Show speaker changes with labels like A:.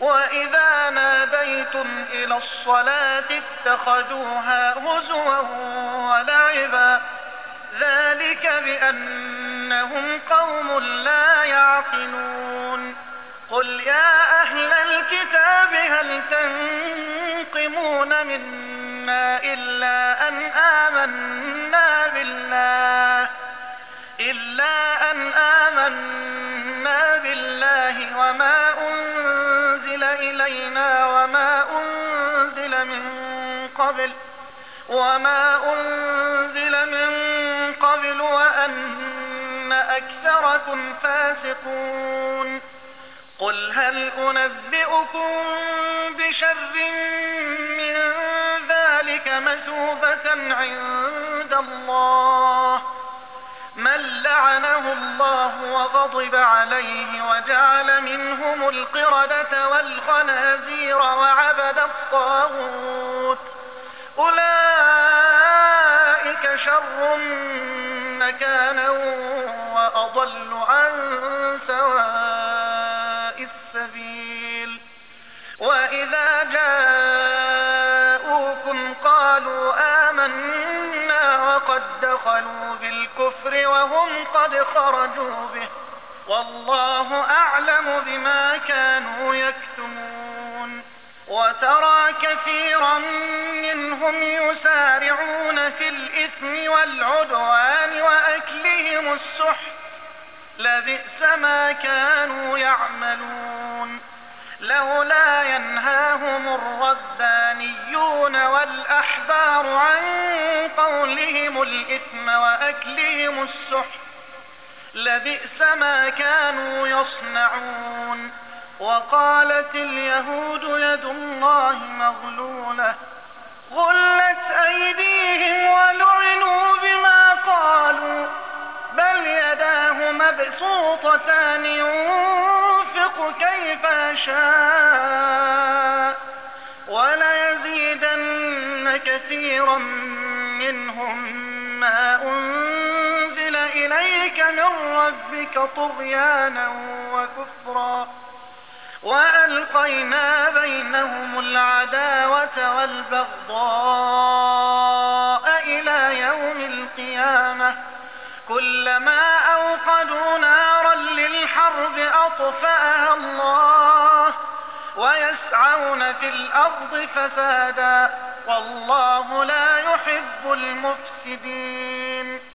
A: وإذا ناديتم إلى الصلاة اتخذوها هزوا ولعبا ذلك بأنهم قوم لا يعقلون قل يا أهل الكتاب هل تنقمون منا إلا أن آمنا بالله وما أنزل من قبل وأن أكثركم فاسقون قل هل أنبئكم بشر من ذلك مثوبة عند الله من لعنه الله وغضب عليه وجعل منهم القردة والخنازير وعبد الطاغوت أولئك شر مكانا وأضل عن سواء السبيل وإذا جاءوكم قالوا آمنا وقد دخلوا بالكفر وهم قد خرجوا به والله أعلم بما كانوا يكتمون وترى كثيرا منهم يسارعون في الإثم والعدوان وأكلهم السحت لبئس ما كانوا يعملون لولا ينهاهم الربانيون والأحبار عن قولهم الإثم وأكلهم السحت لبئس ما كانوا يصنعون وقالت اليهود يد الله مغلولة غلت أيديهم ولعنوا بما قالوا بل يداه مبسوطتان ينفق كيف يشاء وليزيدن كثيرا منهم ما أنزل إليك من ربك طغيانا وكفرا وألقينا بينهم العداوة والبغضاء إلى يوم القيامة كلما أوقدوا نارا للحرب أطفأها الله ويسعون في الأرض فسادا والله لا يحب المفسدين